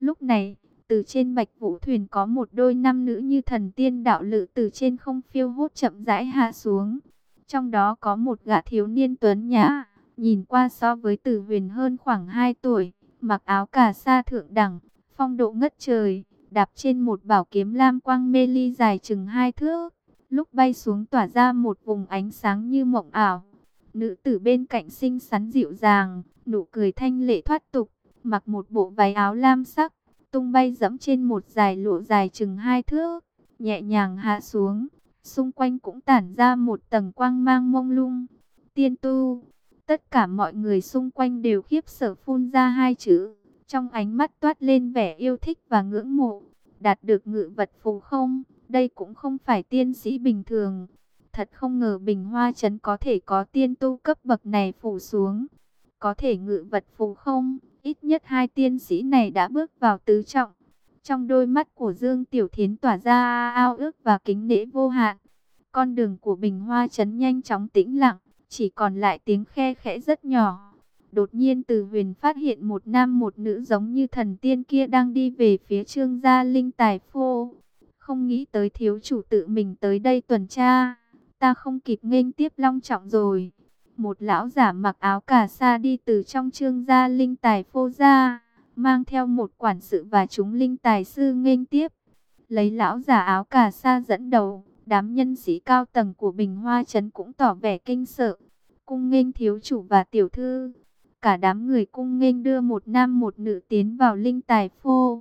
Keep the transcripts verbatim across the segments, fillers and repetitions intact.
Lúc này, từ trên Bạch Vũ thuyền có một đôi nam nữ như thần tiên đạo lữ từ trên không phiêu hốt chậm rãi hạ xuống. Trong đó có một gã thiếu niên tuấn nhã, nhìn qua so với Từ Huyền hơn khoảng hai tuổi, mặc áo cà sa thượng đẳng, phong độ ngất trời, đạp trên một bảo kiếm lam quang mê ly dài chừng hai thước, lúc bay xuống tỏa ra một vùng ánh sáng như mộng ảo. Nữ tử bên cạnh xinh xắn dịu dàng, nụ cười thanh lệ thoát tục, mặc một bộ váy áo lam sắc, tung bay dẫm trên một dải lụa dài chừng hai thước, nhẹ nhàng hạ xuống, xung quanh cũng tản ra một tầng quang mang mông lung. Tiên tu, tất cả mọi người xung quanh đều khiếp sợ phun ra hai chữ, trong ánh mắt toát lên vẻ yêu thích và ngưỡng mộ. Đạt được ngự vật phù không, đây cũng không phải tiên sĩ bình thường. Thật không ngờ Bình Hoa Trấn có thể có tiên tu cấp bậc này phủ xuống. Có thể ngự vật phù không, ít nhất hai tiên sĩ này đã bước vào tứ trọng. Trong đôi mắt của Dương Tiểu Thiến tỏa ra ao ước và kính nể vô hạn. Con đường của Bình Hoa Trấn nhanh chóng tĩnh lặng, chỉ còn lại tiếng khe khẽ rất nhỏ. Đột nhiên Từ Huyền phát hiện một nam một nữ giống như thần tiên kia đang đi về phía Trương Gia Linh Tài Phô. Không nghĩ tới thiếu chủ tự mình tới đây tuần tra, ta không kịp nghênh tiếp long trọng rồi. Một lão giả mặc áo cà sa đi từ trong Trương Gia Linh Tài Phô ra, mang theo một quản sự và chúng linh tài sư nghênh tiếp. Lấy lão giả áo cà sa dẫn đầu, đám nhân sĩ cao tầng của Bình Hoa Trấn cũng tỏ vẻ kinh sợ. Cung nghênh thiếu chủ và tiểu thư. Cả đám người cung nghênh đưa một nam một nữ tiến vào Linh Tài Phô.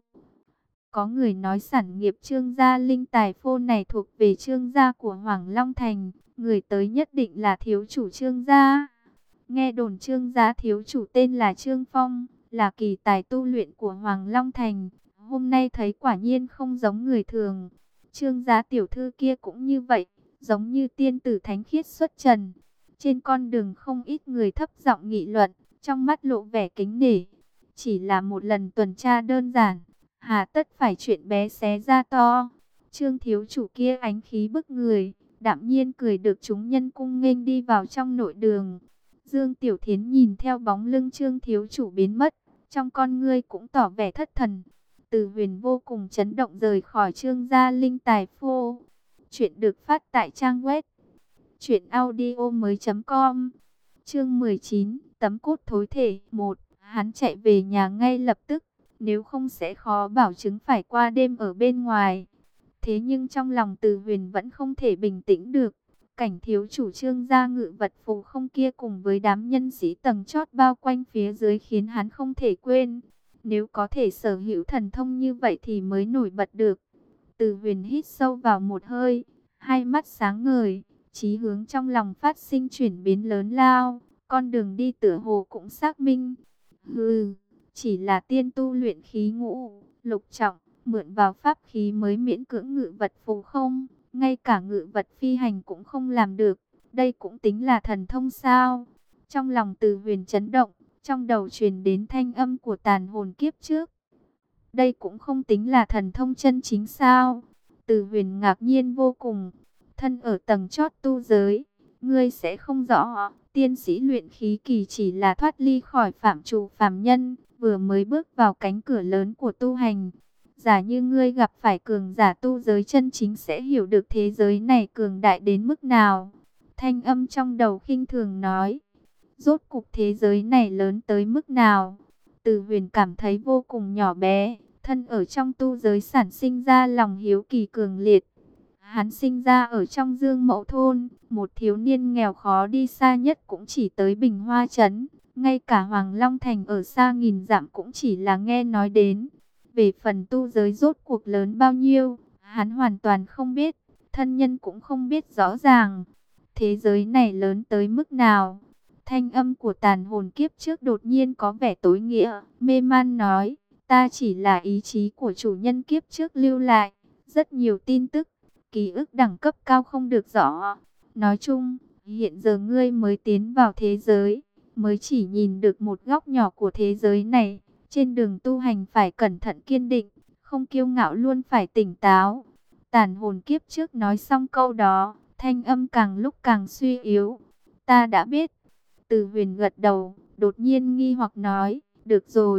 Có người nói sản nghiệp Trương Gia Linh Tài Phô này thuộc về Trương Gia của Hoàng Long Thành. Người tới nhất định là thiếu chủ Trương Gia. Nghe đồn Trương Gia thiếu chủ tên là Trương Phong, là kỳ tài tu luyện của Hoàng Long Thành. Hôm nay thấy quả nhiên không giống người thường. Trương Gia tiểu thư kia cũng như vậy, giống như tiên tử thánh khiết xuất trần. Trên con đường không ít người thấp giọng nghị luận, trong mắt lộ vẻ kính nể. Chỉ là một lần tuần tra đơn giản, hà tất phải chuyện bé xé ra to. Trương thiếu chủ kia ánh khí bức người, đạm nhiên cười được chúng nhân cung nghênh đi vào trong nội đường. Dương Tiểu Thiến nhìn theo bóng lưng Trương thiếu chủ biến mất, trong con ngươi cũng tỏ vẻ thất thần. Từ Huyền vô cùng chấn động rời khỏi Trương Gia Linh Tài Phô. Chuyện được phát tại trang web truyện audio mới chấm com. Chương mười chín, tấm cốt thối thể. Một, hắn chạy về nhà ngay lập tức, nếu không sẽ khó bảo chứng phải qua đêm ở bên ngoài. Thế nhưng trong lòng Từ Huyền vẫn không thể bình tĩnh được. Cảnh thiếu chủ Trương Gia ngự vật phù không kia cùng với đám nhân sĩ tầng chót bao quanh phía dưới khiến hắn không thể quên. Nếu có thể sở hữu thần thông như vậy thì mới nổi bật được. Từ Huyền hít sâu vào một hơi, hai mắt sáng ngời, chí hướng trong lòng phát sinh chuyển biến lớn lao, con đường đi tựa hồ cũng xác minh. Hừ, chỉ là tiên tu luyện khí ngũ, lục trọng, mượn vào pháp khí mới miễn cưỡng ngự vật phù không, ngay cả ngự vật phi hành cũng không làm được, đây cũng tính là thần thông sao? Trong lòng Từ Huyền chấn động, trong đầu truyền đến thanh âm của tàn hồn kiếp trước. Đây cũng không tính là thần thông chân chính sao? Từ Huyền ngạc nhiên vô cùng. Thân ở tầng chót tu giới, ngươi sẽ không rõ, tiên sĩ luyện khí kỳ chỉ là thoát ly khỏi phạm trù phàm nhân, vừa mới bước vào cánh cửa lớn của tu hành. Giả như ngươi gặp phải cường giả tu giới chân chính sẽ hiểu được thế giới này cường đại đến mức nào. Thanh âm trong đầu khinh thường nói, rốt cục thế giới này lớn tới mức nào? Từ Huyền cảm thấy vô cùng nhỏ bé, thân ở trong tu giới sản sinh ra lòng hiếu kỳ cường liệt. Hắn sinh ra ở trong Dương Mẫu Thôn, một thiếu niên nghèo khó đi xa nhất cũng chỉ tới Bình Hoa Trấn. Ngay cả Hoàng Long Thành ở xa nghìn dặm cũng chỉ là nghe nói đến. Về phần tu giới rốt cuộc lớn bao nhiêu, hắn hoàn toàn không biết, thân nhân cũng không biết rõ ràng. Thế giới này lớn tới mức nào? Thanh âm của tàn hồn kiếp trước đột nhiên có vẻ tối nghĩa, mê man nói, ta chỉ là ý chí của chủ nhân kiếp trước lưu lại, rất nhiều tin tức, ký ức đẳng cấp cao không được rõ. Nói chung, hiện giờ ngươi mới tiến vào thế giới, mới chỉ nhìn được một góc nhỏ của thế giới này. Trên đường tu hành phải cẩn thận kiên định, không kiêu ngạo luôn phải tỉnh táo. Tàn hồn kiếp trước nói xong câu đó, thanh âm càng lúc càng suy yếu. Ta đã biết. Từ Huyền gật đầu, đột nhiên nghi hoặc nói, được rồi,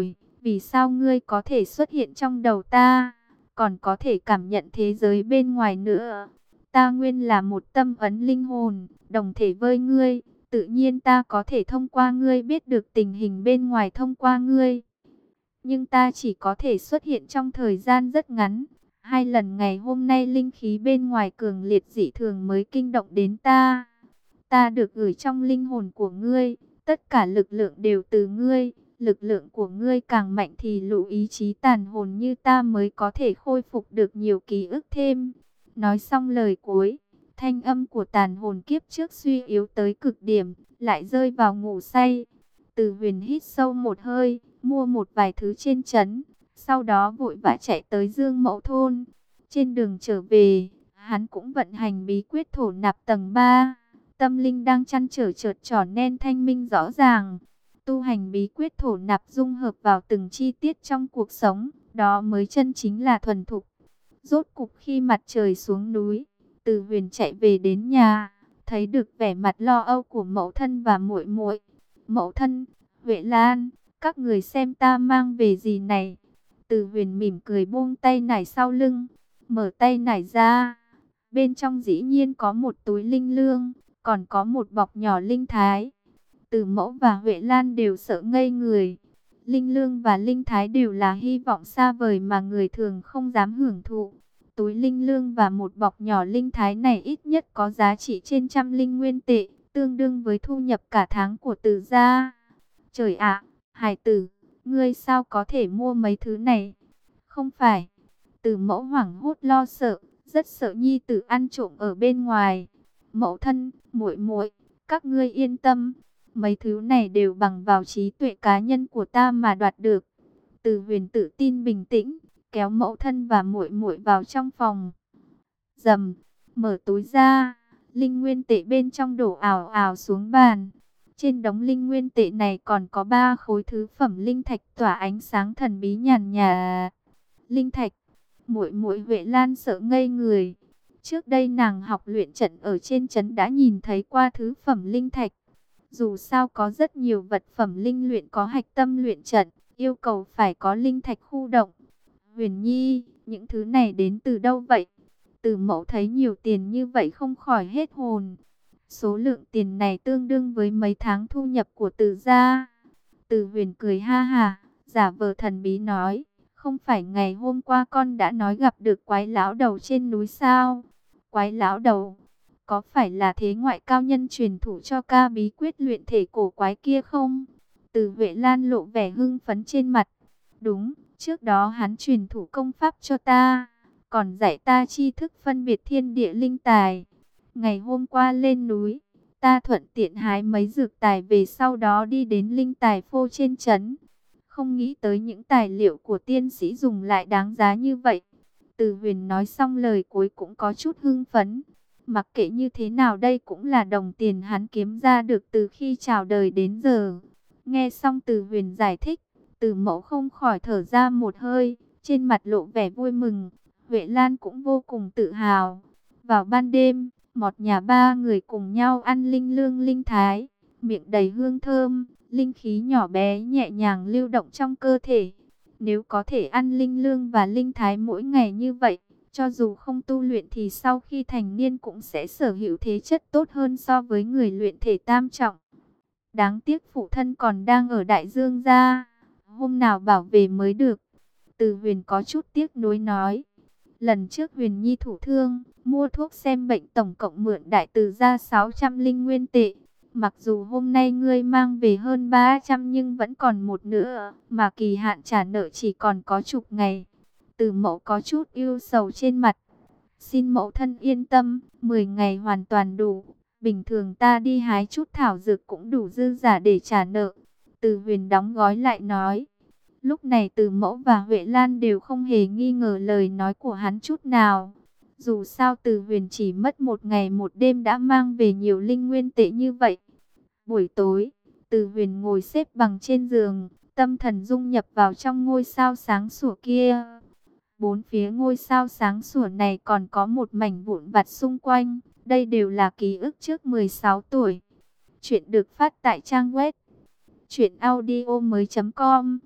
vì sao ngươi có thể xuất hiện trong đầu ta, còn có thể cảm nhận thế giới bên ngoài nữa. Ta nguyên là một tâm ấn linh hồn, đồng thể với ngươi, tự nhiên ta có thể thông qua ngươi biết được tình hình bên ngoài thông qua ngươi. Nhưng ta chỉ có thể xuất hiện trong thời gian rất ngắn. Hai lần ngày hôm nay linh khí bên ngoài cường liệt dị thường mới kinh động đến ta. Ta được gửi trong linh hồn của ngươi, tất cả lực lượng đều từ ngươi. Lực lượng của ngươi càng mạnh thì lũ ý chí tàn hồn như ta mới có thể khôi phục được nhiều ký ức thêm. Nói xong lời cuối, thanh âm của tàn hồn kiếp trước suy yếu tới cực điểm, lại rơi vào ngủ say. Từ Huyền hít sâu một hơi, mua một vài thứ trên trấn, sau đó vội vã chạy tới Dương Mẫu thôn. Trên đường trở về, hắn cũng vận hành bí quyết thổ nạp tầng ba. Tâm linh đang chăn trở chợt tròn nên thanh minh rõ ràng. Tu hành bí quyết thổ nạp dung hợp vào từng chi tiết trong cuộc sống, đó mới chân chính là thuần thục. Rốt cục khi mặt trời xuống núi, Từ Huyền chạy về đến nhà, thấy được vẻ mặt lo âu của mẫu thân và muội muội. Mẫu thân, Huệ Lan, các người xem ta mang về gì này? Từ Huyền mỉm cười buông tay nải sau lưng, mở tay nải ra. Bên trong dĩ nhiên có một túi linh lương, còn có một bọc nhỏ linh thái. Từ Mẫu và Huệ Lan đều sợ ngây người. Linh lương và linh thái đều là hy vọng xa vời mà người thường không dám hưởng thụ. Túi linh lương và một bọc nhỏ linh thái này ít nhất có giá trị trên trăm linh nguyên tệ, tương đương với thu nhập cả tháng của Từ gia. Trời ạ, Hải tử, ngươi sao có thể mua mấy thứ này? Không phải. Từ Mẫu hoảng hốt lo sợ, rất sợ nhi tử ăn trộm ở bên ngoài. Mẫu thân, muội muội, các ngươi yên tâm, mấy thứ này đều bằng vào trí tuệ cá nhân của ta mà đoạt được. Từ Huyền tự tin bình tĩnh, kéo mẫu thân và muội muội vào trong phòng. Rầm, mở túi ra, linh nguyên tệ bên trong đổ ào ào xuống bàn. Trên đống linh nguyên tệ này còn có ba khối thứ phẩm linh thạch tỏa ánh sáng thần bí nhàn nhạt. Linh thạch, muội muội Huệ Lan sợ ngây người. Trước đây nàng học luyện trận ở trên trấn đã nhìn thấy qua thứ phẩm linh thạch. Dù sao có rất nhiều vật phẩm linh luyện có hạch tâm luyện trận, yêu cầu phải có linh thạch khu động. Huyền Nhi, những thứ này đến từ đâu vậy? Từ Mẫu thấy nhiều tiền như vậy không khỏi hết hồn. Số lượng tiền này tương đương với mấy tháng thu nhập của Từ gia. Từ Huyền cười ha ha, giả vờ thần bí nói, không phải ngày hôm qua con đã nói gặp được quái lão đầu trên núi sao? Quái lão đầu, có phải là thế ngoại cao nhân truyền thủ cho ca bí quyết luyện thể cổ quái kia không? Từ Huệ Lan lộ vẻ hưng phấn trên mặt. Đúng, trước đó hắn truyền thủ công pháp cho ta, còn dạy ta tri thức phân biệt thiên địa linh tài. Ngày hôm qua lên núi, ta thuận tiện hái mấy dược tài về, sau đó đi đến linh tài phô trên trấn. Không nghĩ tới những tài liệu của tiên sĩ dùng lại đáng giá như vậy. Từ Huyền nói xong lời cuối cũng có chút hưng phấn. Mặc kệ như thế nào đây cũng là đồng tiền hắn kiếm ra được từ khi chào đời đến giờ. Nghe xong Từ Huyền giải thích, Từ Mẫu không khỏi thở ra một hơi, trên mặt lộ vẻ vui mừng. Huệ Lan cũng vô cùng tự hào. Vào ban đêm, một nhà ba người cùng nhau ăn linh lương linh thái, miệng đầy hương thơm, linh khí nhỏ bé nhẹ nhàng lưu động trong cơ thể. Nếu có thể ăn linh lương và linh thái mỗi ngày như vậy, cho dù không tu luyện thì sau khi thành niên cũng sẽ sở hữu thế chất tốt hơn so với người luyện thể tam trọng. Đáng tiếc phụ thân còn đang ở Đại Dương gia, hôm nào bảo về mới được. Từ Huyền có chút tiếc nuối nói. Lần trước Huyền Nhi thủ thương, mua thuốc xem bệnh tổng cộng mượn Đại Từ gia sáu trăm linh nguyên tệ. Mặc dù hôm nay ngươi mang về hơn ba trăm nhưng vẫn còn một nữa, mà kỳ hạn trả nợ chỉ còn có chục ngày. Từ Mẫu có chút ưu sầu trên mặt. Xin mẫu thân yên tâm, mười ngày hoàn toàn đủ. Bình thường ta đi hái chút thảo dược cũng đủ dư giả để trả nợ. Từ Huyền đóng gói lại nói. Lúc này Từ Mẫu và Huệ Lan đều không hề nghi ngờ lời nói của hắn chút nào. Dù sao Từ Huyền chỉ mất một ngày một đêm đã mang về nhiều linh nguyên tệ như vậy. Buổi tối, Từ Huyền ngồi xếp bằng trên giường, tâm thần dung nhập vào trong ngôi sao sáng sủa kia. Bốn phía ngôi sao sáng sủa này còn có một mảnh vụn vặt xung quanh. Đây đều là ký ức trước mười sáu tuổi. Chuyện được phát tại trang web truyện audio mới chấm com.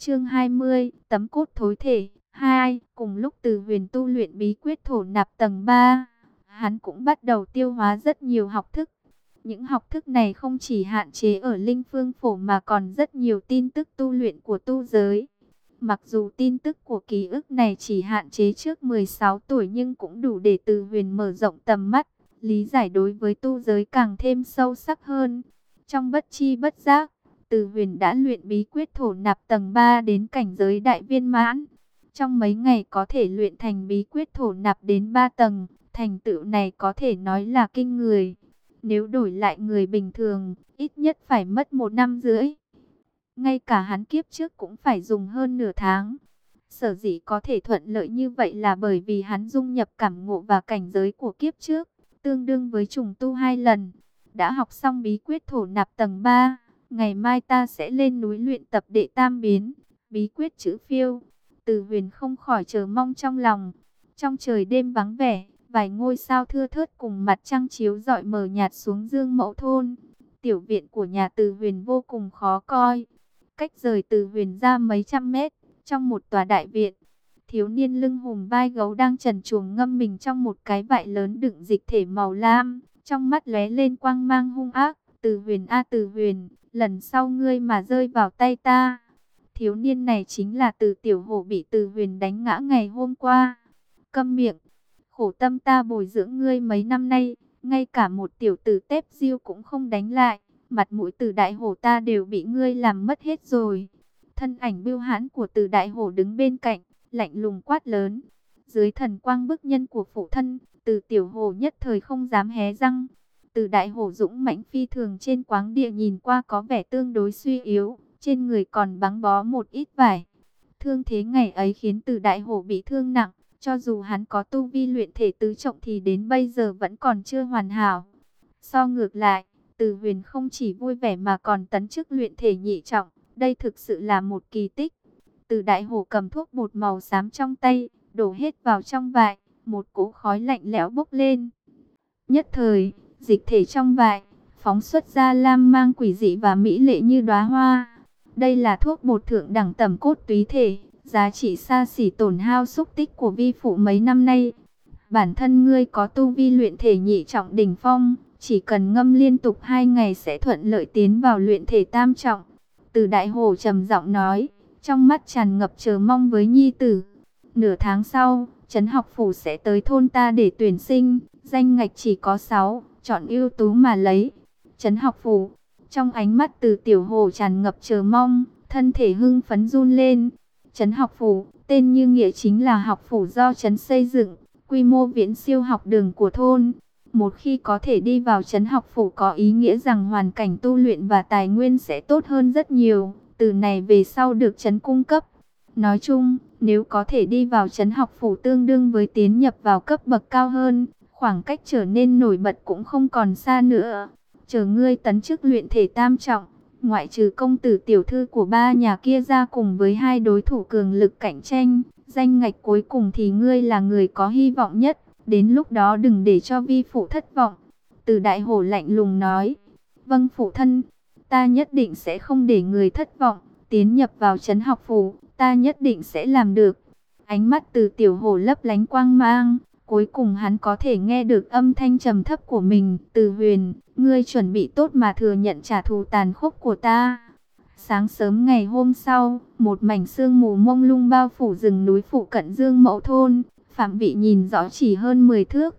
Chương hai mươi, tấm cốt thối thể. Hai, cùng lúc Từ Huyền tu luyện bí quyết thổ nạp tầng ba, hắn cũng bắt đầu tiêu hóa rất nhiều học thức. Những học thức này không chỉ hạn chế ở linh phương phổ mà còn rất nhiều tin tức tu luyện của tu giới. Mặc dù tin tức của ký ức này chỉ hạn chế trước mười sáu tuổi nhưng cũng đủ để Từ Huyền mở rộng tầm mắt, lý giải đối với tu giới càng thêm sâu sắc hơn. Trong bất chi bất giác, Từ Huyền đã luyện bí quyết thổ nạp tầng ba đến cảnh giới đại viên mãn. Trong mấy ngày có thể luyện thành bí quyết thổ nạp đến ba tầng, thành tựu này có thể nói là kinh người. Nếu đổi lại người bình thường, ít nhất phải mất một năm rưỡi. Ngay cả hắn kiếp trước cũng phải dùng hơn nửa tháng. Sở dĩ có thể thuận lợi như vậy là bởi vì hắn dung nhập cảm ngộ và cảnh giới của kiếp trước, tương đương với trùng tu hai lần. Đã học xong bí quyết thổ nạp tầng ba, ngày mai ta sẽ lên núi luyện tập đệ tam biến, bí quyết chữ phiêu. Từ Huyền không khỏi chờ mong trong lòng. Trong trời đêm vắng vẻ, vài ngôi sao thưa thớt cùng mặt trăng chiếu rọi mờ nhạt xuống Dương Mẫu thôn. Tiểu viện của nhà Từ Huyền vô cùng khó coi. Cách rời Từ Huyền ra mấy trăm mét, trong một tòa đại viện, thiếu niên lưng hùm vai gấu đang trần truồng ngâm mình trong một cái vại lớn đựng dịch thể màu lam, trong mắt lóe lên quang mang hung ác. Từ Huyền a Từ Huyền, lần sau ngươi mà rơi vào tay ta. Thiếu niên này chính là Từ Tiểu Hổ bị Từ Huyền đánh ngã ngày hôm qua. Câm miệng, khổ tâm ta bồi dưỡng ngươi mấy năm nay, ngay cả một tiểu tử tép diêu cũng không đánh lại. Mặt mũi Từ Đại Hổ ta đều bị ngươi làm mất hết rồi. Thân ảnh bưu hãn của Từ Đại Hổ đứng bên cạnh, lạnh lùng quát lớn. Dưới thần quang bức nhân của phụ thân, Từ Tiểu Hổ nhất thời không dám hé răng. Từ Đại Hổ dũng mãnh phi thường trên quáng địa nhìn qua có vẻ tương đối suy yếu, trên người còn băng bó một ít vải. Thương thế ngày ấy khiến Từ Đại Hổ bị thương nặng, cho dù hắn có tu vi luyện thể tứ trọng thì đến bây giờ vẫn còn chưa hoàn hảo. So ngược lại, Từ Huyền không chỉ vui vẻ mà còn tấn chức luyện thể nhị trọng, đây thực sự là một kỳ tích. Từ Đại Hổ cầm thuốc bột màu xám trong tay, đổ hết vào trong vại, một cỗ khói lạnh lẽo bốc lên. Nhất thời, dịch thể trong vại phóng xuất ra lam mang quỷ dị và mỹ lệ như đóa hoa. Đây là thuốc bột thượng đẳng tẩm cốt túy thể, giá trị xa xỉ tổn hao xúc tích của vi phụ mấy năm nay. Bản thân ngươi có tu vi luyện thể nhị trọng đỉnh phong, chỉ cần ngâm liên tục hai ngày sẽ thuận lợi tiến vào luyện thể tam trọng. Từ Đại Hổ trầm giọng nói, trong mắt tràn ngập chờ mong với nhi tử. Nửa tháng sau, Trấn Học Phủ sẽ tới thôn ta để tuyển sinh, danh ngạch chỉ có sáu, chọn ưu tú mà lấy. Trấn Học Phủ, trong ánh mắt Từ Tiểu Hổ tràn ngập chờ mong, thân thể hưng phấn run lên. Trấn Học Phủ, tên như nghĩa chính là học phủ do trấn xây dựng, quy mô viễn siêu học đường của thôn. Một khi có thể đi vào Trấn Học Phủ có ý nghĩa rằng hoàn cảnh tu luyện và tài nguyên sẽ tốt hơn rất nhiều, từ này về sau được trấn cung cấp. Nói chung, nếu có thể đi vào Trấn Học Phủ tương đương với tiến nhập vào cấp bậc cao hơn, khoảng cách trở nên nổi bật cũng không còn xa nữa. Chờ ngươi tấn chức luyện thể tam trọng, ngoại trừ công tử tiểu thư của ba nhà kia ra cùng với hai đối thủ cường lực cạnh tranh, danh ngạch cuối cùng thì ngươi là người có hy vọng nhất. Đến lúc đó đừng để cho vi phụ thất vọng. Từ Đại Hổ lạnh lùng nói. Vâng phụ thân, ta nhất định sẽ không để người thất vọng. Tiến nhập vào Trấn Học Phủ, ta nhất định sẽ làm được. Ánh mắt Từ Tiểu Hổ lấp lánh quang mang. Cuối cùng hắn có thể nghe được âm thanh trầm thấp của mình. Từ Huyền, ngươi chuẩn bị tốt mà thừa nhận trả thù tàn khốc của ta. Sáng sớm ngày hôm sau, một mảnh sương mù mông lung bao phủ rừng núi phụ cận Dương Mẫu thôn. Phạm vị nhìn rõ chỉ hơn mười thước.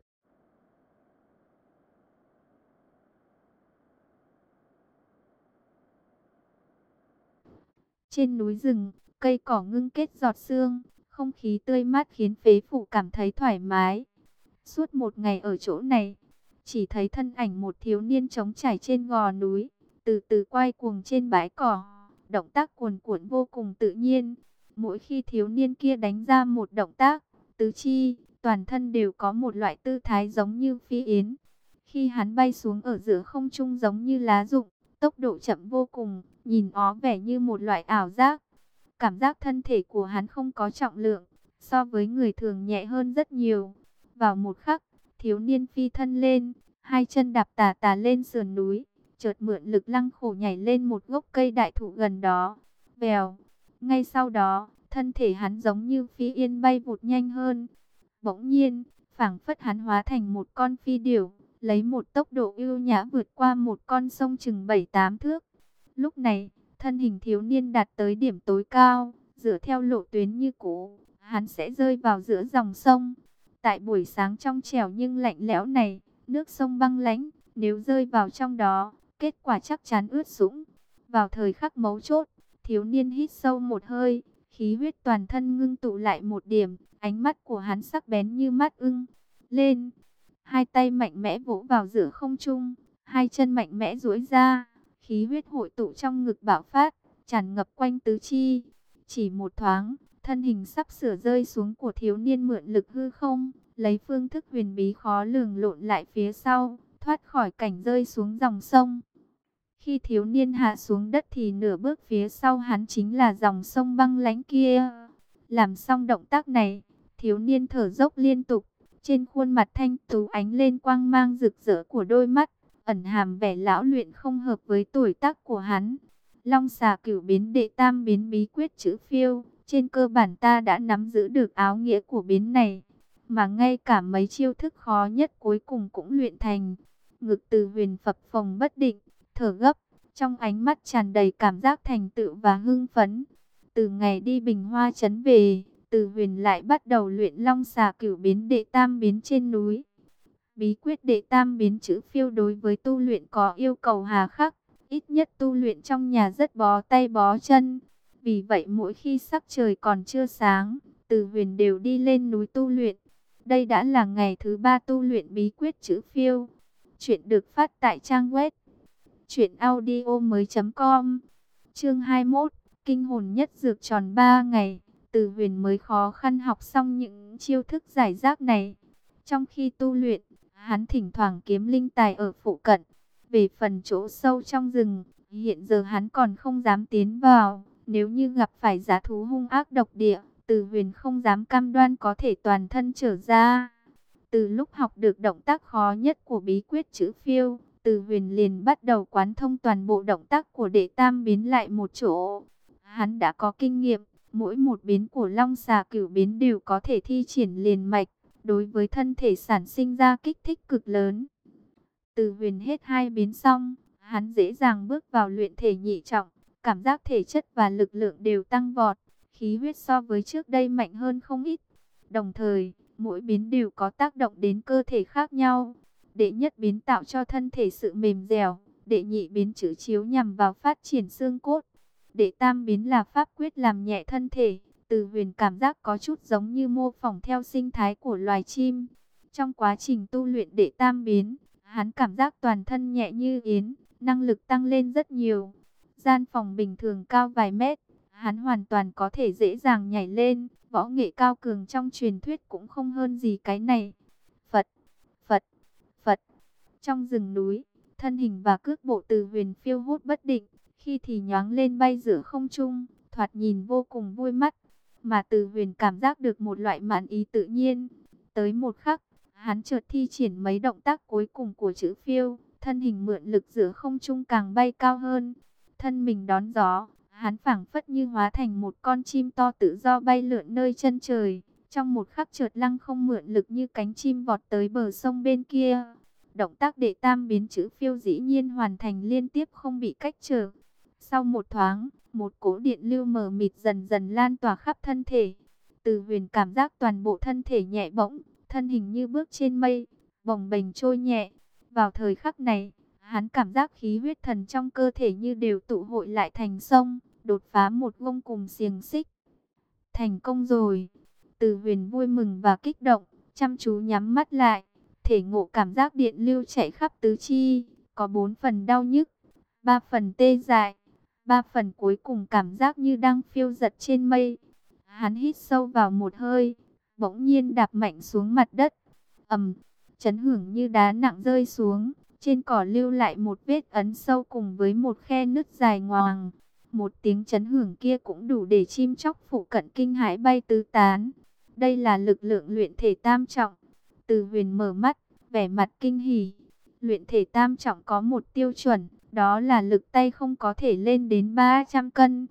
Trên núi rừng, cây cỏ ngưng kết giọt sương, không khí tươi mát khiến phế phụ cảm thấy thoải mái. Suốt một ngày ở chỗ này, chỉ thấy thân ảnh một thiếu niên trống trải trên gò núi, từ từ quay cuồng trên bãi cỏ, động tác cuồn cuộn vô cùng tự nhiên. Mỗi khi thiếu niên kia đánh ra một động tác, tứ chi, toàn thân đều có một loại tư thái giống như phi yến. Khi hắn bay xuống ở giữa không trung giống như lá rụng, tốc độ chậm vô cùng, nhìn ó vẻ như một loại ảo giác. Cảm giác thân thể của hắn không có trọng lượng, so với người thường nhẹ hơn rất nhiều. Vào một khắc, thiếu niên phi thân lên, hai chân đạp tà tà lên sườn núi, chợt mượn lực lăng khổ nhảy lên một gốc cây đại thụ gần đó. Vèo, Ngay sau đó, thân thể hắn giống như phi yên bay vụt nhanh hơn. Bỗng nhiên, phảng phất hắn hóa thành một con phi điểu, lấy một tốc độ ưu nhã vượt qua một con sông chừng bảy tám thước. Lúc này, thân hình thiếu niên đạt tới điểm tối cao, dựa theo lộ tuyến như cũ, hắn sẽ rơi vào giữa dòng sông. Tại buổi sáng trong trẻo nhưng lạnh lẽo này, nước sông băng lãnh, nếu rơi vào trong đó, kết quả chắc chắn ướt sũng. Vào thời khắc mấu chốt, thiếu niên hít sâu một hơi, khí huyết toàn thân ngưng tụ lại một điểm, ánh mắt của hắn sắc bén như mắt ưng. Lên, hai tay mạnh mẽ vỗ vào giữa không trung, hai chân mạnh mẽ duỗi ra, khí huyết hội tụ trong ngực bạo phát, tràn ngập quanh tứ chi. Chỉ một thoáng, thân hình sắp sửa rơi xuống của thiếu niên mượn lực hư không, lấy phương thức huyền bí khó lường lộn lại phía sau, thoát khỏi cảnh rơi xuống dòng sông. Khi thiếu niên hạ xuống đất thì nửa bước phía sau hắn chính là dòng sông băng lãnh kia. Làm xong động tác này, thiếu niên thở dốc liên tục, trên khuôn mặt thanh tú ánh lên quang mang rực rỡ của đôi mắt, ẩn hàm vẻ lão luyện không hợp với tuổi tác của hắn. Long xà cửu biến đệ tam biến bí quyết chữ phiêu, trên cơ bản ta đã nắm giữ được áo nghĩa của biến này, mà ngay cả mấy chiêu thức khó nhất cuối cùng cũng luyện thành. Ngực Từ Huyền phập phồng bất định, thở gấp, trong ánh mắt tràn đầy cảm giác thành tựu và hưng phấn. Từ ngày đi Bình Hoa trấn về, Từ Huyền lại bắt đầu luyện Long xà cửu biến đệ tam biến trên núi. Bí quyết đệ tam biến chữ phiêu đối với tu luyện có yêu cầu hà khắc, ít nhất tu luyện trong nhà rất bó tay bó chân. Vì vậy mỗi khi sắc trời còn chưa sáng, Từ Huyền đều đi lên núi tu luyện. Đây đã là ngày thứ ba tu luyện bí quyết chữ phiêu. Chuyện được phát tại trang web truyện audio mới chấm com. Chương hai mươi mốt, kinh hồn nhất dược tròn ba ngày, Từ Huyền mới khó khăn học xong những chiêu thức giải rác này. Trong khi tu luyện, hắn thỉnh thoảng kiếm linh tài ở phụ cận. Về phần chỗ sâu trong rừng, hiện giờ hắn còn không dám tiến vào. Nếu như gặp phải dã thú hung ác độc địa, Từ Huyền không dám cam đoan có thể toàn thân trở ra. Từ lúc học được động tác khó nhất của bí quyết chữ phiêu, Từ Huyền liền bắt đầu quán thông toàn bộ động tác của đệ tam biến lại một chỗ. Hắn đã có kinh nghiệm, mỗi một biến của Long xà cửu biến đều có thể thi triển liền mạch, đối với thân thể sản sinh ra kích thích cực lớn. Từ Huyền hết hai biến xong, hắn dễ dàng bước vào luyện thể nhị trọng, cảm giác thể chất và lực lượng đều tăng vọt, khí huyết so với trước đây mạnh hơn không ít. Đồng thời, mỗi biến đều có tác động đến cơ thể khác nhau. Đệ nhất biến tạo cho thân thể sự mềm dẻo, đệ nhị biến chữ chiếu nhằm vào phát triển xương cốt, đệ tam biến là pháp quyết làm nhẹ thân thể. Từ Huyền cảm giác có chút giống như mô phỏng theo sinh thái của loài chim. Trong quá trình tu luyện đệ tam biến, hắn cảm giác toàn thân nhẹ như yến, năng lực tăng lên rất nhiều. Gian phòng bình thường cao vài mét, hắn hoàn toàn có thể dễ dàng nhảy lên. Võ nghệ cao cường trong truyền thuyết cũng không hơn gì cái này. Phật, Phật, Phật. Trong rừng núi, thân hình và cước bộ Từ Huyền phiêu hốt bất định, khi thì nhoáng lên bay giữa không trung, thoạt nhìn vô cùng vui mắt. Mà Từ Huyền cảm giác được một loại mãn ý tự nhiên. Tới một khắc, hắn chợt thi triển mấy động tác cuối cùng của chữ phiêu, thân hình mượn lực giữa không trung càng bay cao hơn. Thân mình đón gió, hắn phảng phất như hóa thành một con chim to tự do bay lượn nơi chân trời. Trong một khắc chợt lăng không mượn lực như cánh chim vọt tới bờ sông bên kia. Động tác đệ tam biến chữ phiêu dĩ nhiên hoàn thành liên tiếp không bị cách trở. Sau một thoáng, một cỗ điện lưu mờ mịt dần dần lan tỏa khắp thân thể. Từ Huyền cảm giác toàn bộ thân thể nhẹ bỗng, thân hình như bước trên mây, bồng bềnh trôi nhẹ. Vào thời khắc này, hắn cảm giác khí huyết thần trong cơ thể như đều tụ hội lại thành sông, đột phá một gông cùm xiềng xích. Thành công rồi. Từ Huyền vui mừng và kích động, chăm chú nhắm mắt lại, thể ngộ cảm giác điện lưu chạy khắp tứ chi, có bốn phần đau nhức, ba phần tê dại, ba phần cuối cùng cảm giác như đang phiêu dật trên mây. Hắn hít sâu vào một hơi, bỗng nhiên đạp mạnh xuống mặt đất. Ầm, chấn hưởng như đá nặng rơi xuống, trên cỏ lưu lại một vết ấn sâu cùng với một khe nứt dài ngoằng. Một tiếng chấn hưởng kia cũng đủ để chim chóc phụ cận kinh hãi bay tứ tán. Đây là lực lượng luyện thể tam trọng. Từ Huyền mở mắt, vẻ mặt kinh hỉ. Luyện thể tam trọng có một tiêu chuẩn, đó là lực tay không có thể lên đến ba trăm cân.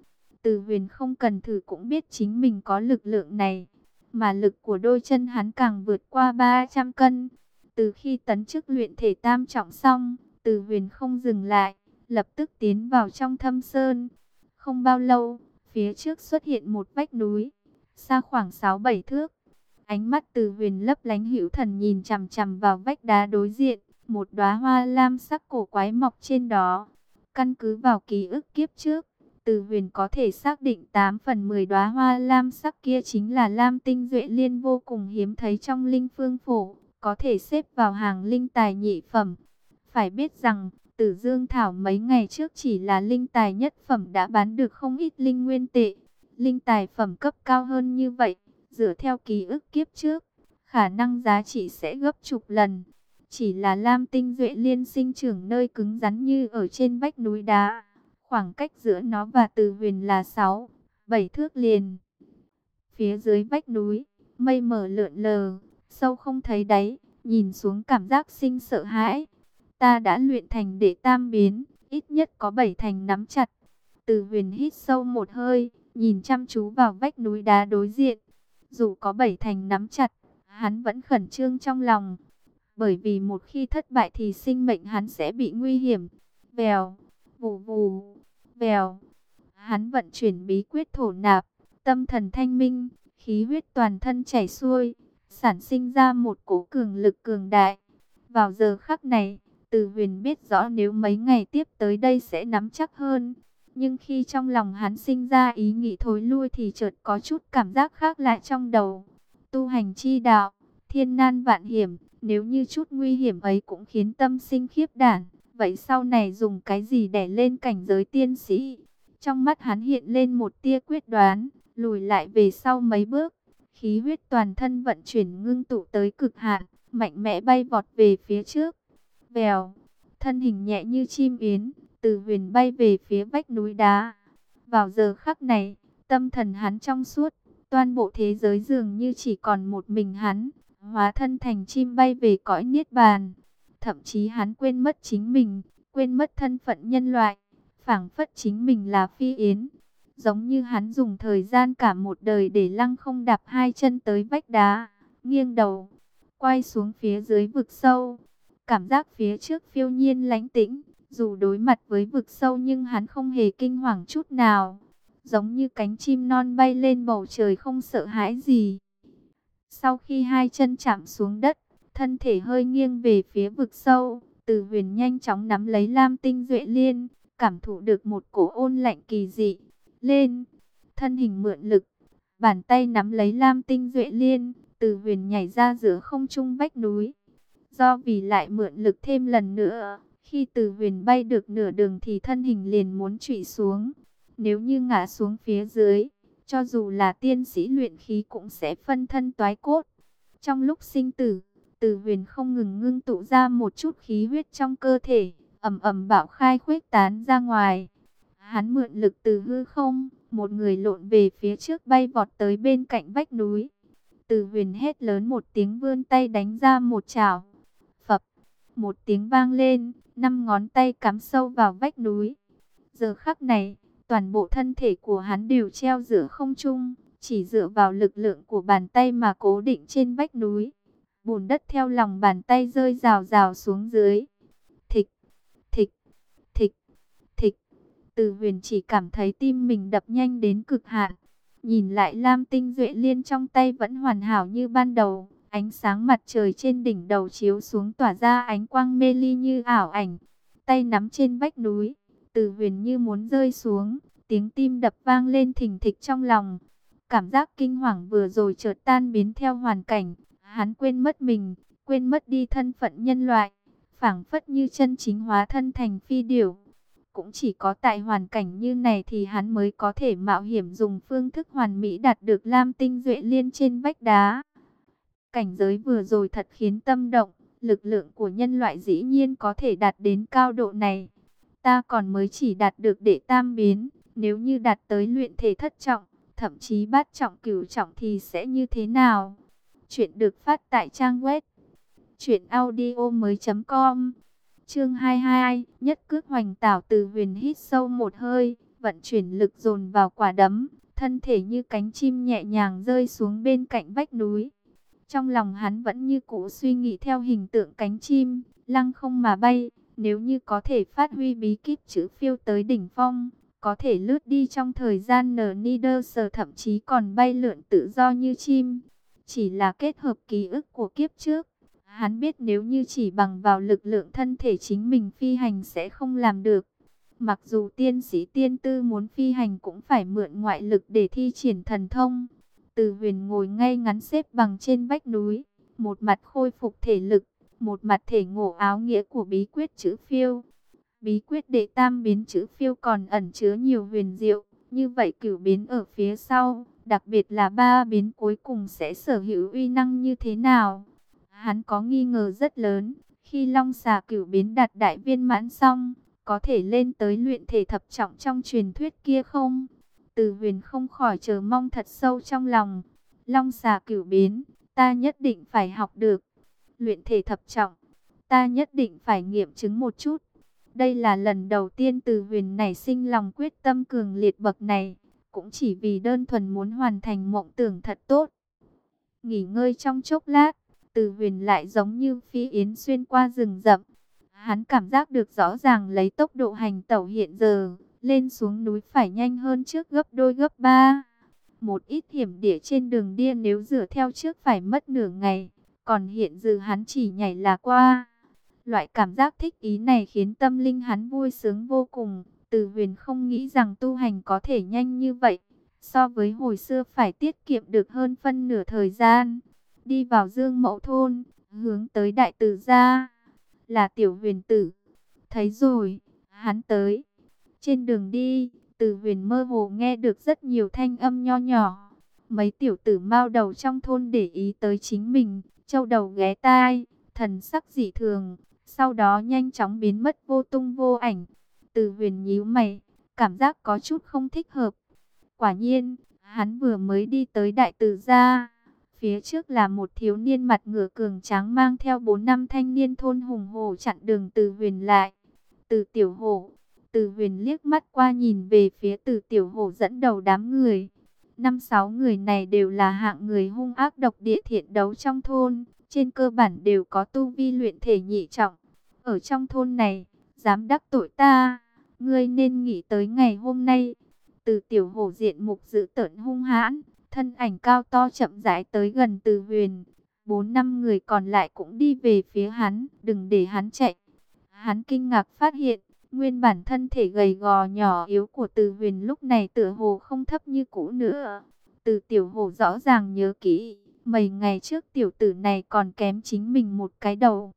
Từ Huyền không cần thử cũng biết chính mình có lực lượng này, mà lực của đôi chân hắn càng vượt qua ba trăm cân. Từ khi tấn chức luyện thể tam trọng xong, Từ Huyền không dừng lại, lập tức tiến vào trong thâm sơn. Không bao lâu, phía trước xuất hiện một vách núi, xa khoảng sáu bảy thước. Ánh mắt Từ Huyền lấp lánh hữu thần nhìn chằm chằm vào vách đá đối diện, một đóa hoa lam sắc cổ quái mọc trên đó. Căn cứ vào ký ức kiếp trước, Từ Huyền có thể xác định tám phần mười đóa hoa lam sắc kia chính là lam tinh duệ liên vô cùng hiếm thấy trong linh phương phổ, có thể xếp vào hàng linh tài nhị phẩm. Phải biết rằng, Tử Dương Thảo mấy ngày trước chỉ là linh tài nhất phẩm đã bán được không ít linh nguyên tệ. Linh tài phẩm cấp cao hơn như vậy, dựa theo ký ức kiếp trước, khả năng giá trị sẽ gấp chục lần. Chỉ là lam tinh duệ liên sinh trưởng nơi cứng rắn như ở trên vách núi đá. Khoảng cách giữa nó và Từ Huyền là sáu, bảy thước liền. Phía dưới vách núi, mây mờ lượn lờ, sâu không thấy đáy, nhìn xuống cảm giác sinh sợ hãi. Ta đã luyện thành đệ tam biến, ít nhất có bảy thành nắm chặt. Từ Huyền hít sâu một hơi, nhìn chăm chú vào vách núi đá đối diện. Dù có bảy thành nắm chặt, hắn vẫn khẩn trương trong lòng. Bởi vì một khi thất bại thì sinh mệnh hắn sẽ bị nguy hiểm. Vèo, vù vù, vèo. Hắn vận chuyển bí quyết thổ nạp, tâm thần thanh minh, khí huyết toàn thân chảy xuôi, sản sinh ra một cỗ cường lực cường đại. Vào giờ khắc này, Từ Huyền biết rõ nếu mấy ngày tiếp tới đây sẽ nắm chắc hơn. Nhưng khi trong lòng hắn sinh ra ý nghĩ thối lui thì chợt có chút cảm giác khác lại trong đầu. Tu hành chi đạo, thiên nan vạn hiểm, nếu như chút nguy hiểm ấy cũng khiến tâm sinh khiếp đảm, vậy sau này dùng cái gì để lên cảnh giới tiên sĩ? Trong mắt hắn hiện lên một tia quyết đoán, lùi lại về sau mấy bước, khí huyết toàn thân vận chuyển ngưng tụ tới cực hạn, mạnh mẽ bay vọt về phía trước. Vèo, thân hình nhẹ như chim yến, Từ Huyền bay về phía vách núi đá. Vào giờ khắc này, tâm thần hắn trong suốt, toàn bộ thế giới dường như chỉ còn một mình hắn, hóa thân thành chim bay về cõi niết bàn. Thậm chí hắn quên mất chính mình, quên mất thân phận nhân loại, phảng phất chính mình là phi yến. Giống như hắn dùng thời gian cả một đời để lăng không đạp hai chân tới vách đá, nghiêng đầu, quay xuống phía dưới vực sâu. Cảm giác phía trước phiêu nhiên lánh tĩnh, dù đối mặt với vực sâu nhưng hắn không hề kinh hoàng chút nào. Giống như cánh chim non bay lên bầu trời không sợ hãi gì. Sau khi hai chân chạm xuống đất, thân thể hơi nghiêng về phía vực sâu, Từ Huyền nhanh chóng nắm lấy lam tinh duệ liên, cảm thụ được một cổ ôn lạnh kỳ dị. Lên, thân hình mượn lực, bàn tay nắm lấy lam tinh duệ liên, Từ Huyền nhảy ra giữa không trung vách núi. Do vì lại mượn lực thêm lần nữa, khi Từ Huyền bay được nửa đường thì thân hình liền muốn trụy xuống. Nếu như ngã xuống phía dưới, cho dù là tiên sĩ luyện khí cũng sẽ phân thân toái cốt. Trong lúc sinh tử, Từ Huyền không ngừng ngưng tụ ra một chút khí huyết trong cơ thể, ầm ầm bạo khai khuếch tán ra ngoài. Hắn mượn lực từ hư không, một người lộn về phía trước bay vọt tới bên cạnh vách núi. Từ Huyền hét lớn một tiếng vươn tay đánh ra một chảo. Phập, một tiếng vang lên, năm ngón tay cắm sâu vào vách núi. Giờ khắc này, toàn bộ thân thể của hắn đều treo giữa không trung, chỉ dựa vào lực lượng của bàn tay mà cố định trên vách núi. Bùn đất theo lòng bàn tay rơi rào rào xuống dưới. Thịch, thịch, thịch, thịch. Từ Huyền chỉ cảm thấy tim mình đập nhanh đến cực hạn. Nhìn lại lam tinh duệ liên trong tay vẫn hoàn hảo như ban đầu. Ánh sáng mặt trời trên đỉnh đầu chiếu xuống tỏa ra ánh quang mê ly như ảo ảnh. Tay nắm trên vách núi, Từ Huyền như muốn rơi xuống. Tiếng tim đập vang lên thình thịch trong lòng. Cảm giác kinh hoàng vừa rồi chợt tan biến theo hoàn cảnh. Hắn quên mất mình, quên mất đi thân phận nhân loại, phảng phất như chân chính hóa thân thành phi điểu. Cũng chỉ có tại hoàn cảnh như này thì hắn mới có thể mạo hiểm dùng phương thức hoàn mỹ đạt được lam tinh duệ liên trên vách đá. Cảnh giới vừa rồi thật khiến tâm động, lực lượng của nhân loại dĩ nhiên có thể đạt đến cao độ này. Ta còn mới chỉ đạt được đệ tam biến, nếu như đạt tới luyện thể thất trọng, thậm chí bát trọng cửu trọng thì sẽ như thế nào? Chuyện được phát tại trang web truyện audio mới com. Chương hai mươi hai, nhất cước hoành tảo. Từ Huyền hít sâu một hơi, vận chuyển lực dồn vào quả đấm, thân thể như cánh chim nhẹ nhàng rơi xuống bên cạnh vách núi. Trong lòng hắn vẫn như cũ suy nghĩ theo hình tượng cánh chim, lăng không mà bay. Nếu như có thể phát huy bí kíp chữ phiêu tới đỉnh phong, có thể lướt đi trong thời gian nở nidơ sờ, thậm chí còn bay lượn tự do như chim. Chỉ là kết hợp ký ức của kiếp trước. Hắn biết nếu như chỉ bằng vào lực lượng thân thể chính mình phi hành sẽ không làm được. Mặc dù tiên sĩ tiên tư muốn phi hành cũng phải mượn ngoại lực để thi triển thần thông. Từ Huyền ngồi ngay ngắn xếp bằng trên vách núi, một mặt khôi phục thể lực, một mặt thể ngộ áo nghĩa của bí quyết chữ phiêu. Bí quyết đệ tam biến chữ phiêu còn ẩn chứa nhiều huyền diệu, như vậy cửu biến ở phía sau, đặc biệt là ba biến cuối cùng sẽ sở hữu uy năng như thế nào? Hắn có nghi ngờ rất lớn, khi Long Xà cửu biến đạt đại viên mãn xong, có thể lên tới luyện thể thập trọng trong truyền thuyết kia không? Từ Huyền không khỏi chờ mong thật sâu trong lòng. Long Xà cửu biến, ta nhất định phải học được. Luyện thể thập trọng, ta nhất định phải nghiệm chứng một chút. Đây là lần đầu tiên Từ Huyền nảy sinh lòng quyết tâm cường liệt bậc này, cũng chỉ vì đơn thuần muốn hoàn thành mộng tưởng thật tốt. Nghỉ ngơi trong chốc lát, Từ Huyền lại giống như phi yến xuyên qua rừng rậm. Hắn cảm giác được rõ ràng lấy tốc độ hành tẩu hiện giờ, lên xuống núi phải nhanh hơn trước gấp đôi gấp ba. Một ít hiểm địa trên đường đi nếu dựa theo trước phải mất nửa ngày, còn hiện giờ hắn chỉ nhảy là qua. Loại cảm giác thích ý này khiến tâm linh hắn vui sướng vô cùng. Từ Huyền không nghĩ rằng tu hành có thể nhanh như vậy, so với hồi xưa phải tiết kiệm được hơn phân nửa thời gian. Đi vào Dương Mẫu thôn, hướng tới Đại Từ gia. Là Tiểu Huyền tử. Thấy rồi, hắn tới. Trên đường đi, Từ Huyền mơ hồ nghe được rất nhiều thanh âm nho nhỏ. Mấy tiểu tử mao đầu trong thôn để ý tới chính mình, châu đầu ghé tai, thần sắc dị thường, sau đó nhanh chóng biến mất vô tung vô ảnh. Từ Huyền nhíu mày, cảm giác có chút không thích hợp. Quả nhiên, hắn vừa mới đi tới Đại Từ gia, phía trước là một thiếu niên mặt ngựa cường tráng mang theo bốn năm thanh niên thôn hùng hổ chặn đường Từ Huyền lại. Từ Tiểu Hổ. Từ Huyền liếc mắt qua nhìn về phía Từ Tiểu Hổ dẫn đầu đám người. Năm sáu người này đều là hạng người hung ác độc địa thiện đấu trong thôn, trên cơ bản đều có tu vi luyện thể nhị trọng. Ở trong thôn này, dám đắc tội ta, ngươi nên nghĩ tới ngày hôm nay. Từ Tiểu Hổ diện mục dữ tợn hung hãn, thân ảnh cao to chậm rãi tới gần Từ Huyền. Bốn năm người còn lại cũng đi về phía hắn, đừng để hắn chạy. Hắn kinh ngạc phát hiện, nguyên bản thân thể gầy gò nhỏ yếu của Từ Huyền lúc này tựa hồ không thấp như cũ nữa. Từ Tiểu Hổ rõ ràng nhớ kỹ, mấy ngày trước tiểu tử này còn kém chính mình một cái đầu.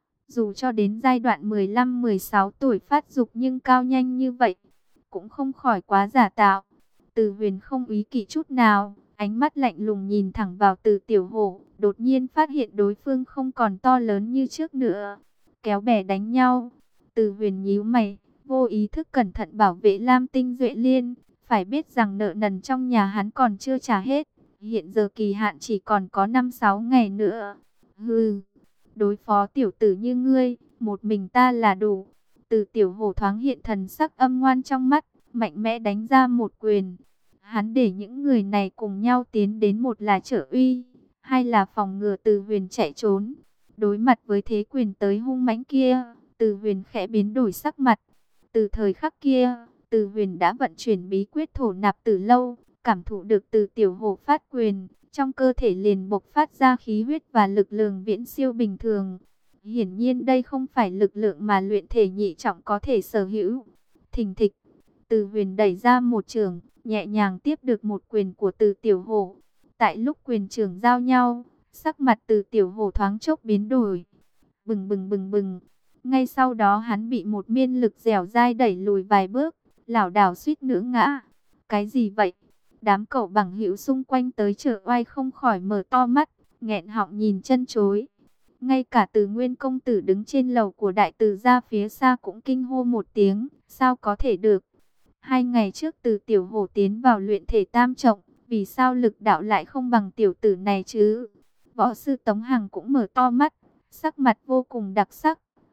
Dù cho đến giai đoạn mười lăm mười sáu tuổi phát dục nhưng cao nhanh như vậy, cũng không khỏi quá giả tạo. Từ Huyền không ý kỷ chút nào, ánh mắt lạnh lùng nhìn thẳng vào Từ Tiểu Hổ, đột nhiên phát hiện đối phương không còn to lớn như trước nữa. Kéo bè đánh nhau. Từ Huyền nhíu mày, vô ý thức cẩn thận bảo vệ Lam Tinh Duệ Liên. Phải biết rằng nợ nần trong nhà hắn còn chưa trả hết. Hiện giờ kỳ hạn chỉ còn có năm sáu ngày nữa. Hừ, đối phó tiểu tử như ngươi, một mình ta là đủ. Từ Tiểu Hổ thoáng hiện thần sắc âm ngoan trong mắt, mạnh mẽ đánh ra một quyền. Hắn để những người này cùng nhau tiến đến, một là trợ uy, hai là phòng ngừa Từ Huyền chạy trốn. Đối mặt với thế quyền tới hung mãnh kia, Từ Huyền khẽ biến đổi sắc mặt. Từ thời khắc kia, Từ Huyền đã vận chuyển bí quyết thổ nạp từ lâu, cảm thụ được Từ Tiểu Hổ phát quyền, trong cơ thể liền bộc phát ra khí huyết và lực lượng viễn siêu bình thường. Hiển nhiên đây không phải lực lượng mà luyện thể nhị trọng có thể sở hữu. Thình thịch, Từ Huyền đẩy ra một trường, nhẹ nhàng tiếp được một quyền của Từ Tiểu Hổ. Tại lúc quyền trường giao nhau, sắc mặt Từ Tiểu Hổ thoáng chốc biến đổi. Bừng bừng bừng bừng. Ngay sau đó hắn bị một miên lực dẻo dai đẩy lùi vài bước, lảo đảo suýt nữa ngã. Cái gì vậy? Đám cậu bằng hữu xung quanh tới chợ oai không khỏi mở to mắt, nghẹn họng nhìn chân chối. Ngay cả Từ Nguyên công tử đứng trên lầu của Đại Từ gia phía xa cũng kinh hô một tiếng, sao có thể được? Hai ngày trước Từ Tiểu Hổ tiến vào luyện thể tam trọng, vì sao lực đạo lại không bằng tiểu tử này chứ? Võ sư Tống Hằng cũng mở to mắt, sắc mặt vô cùng đặc sắc.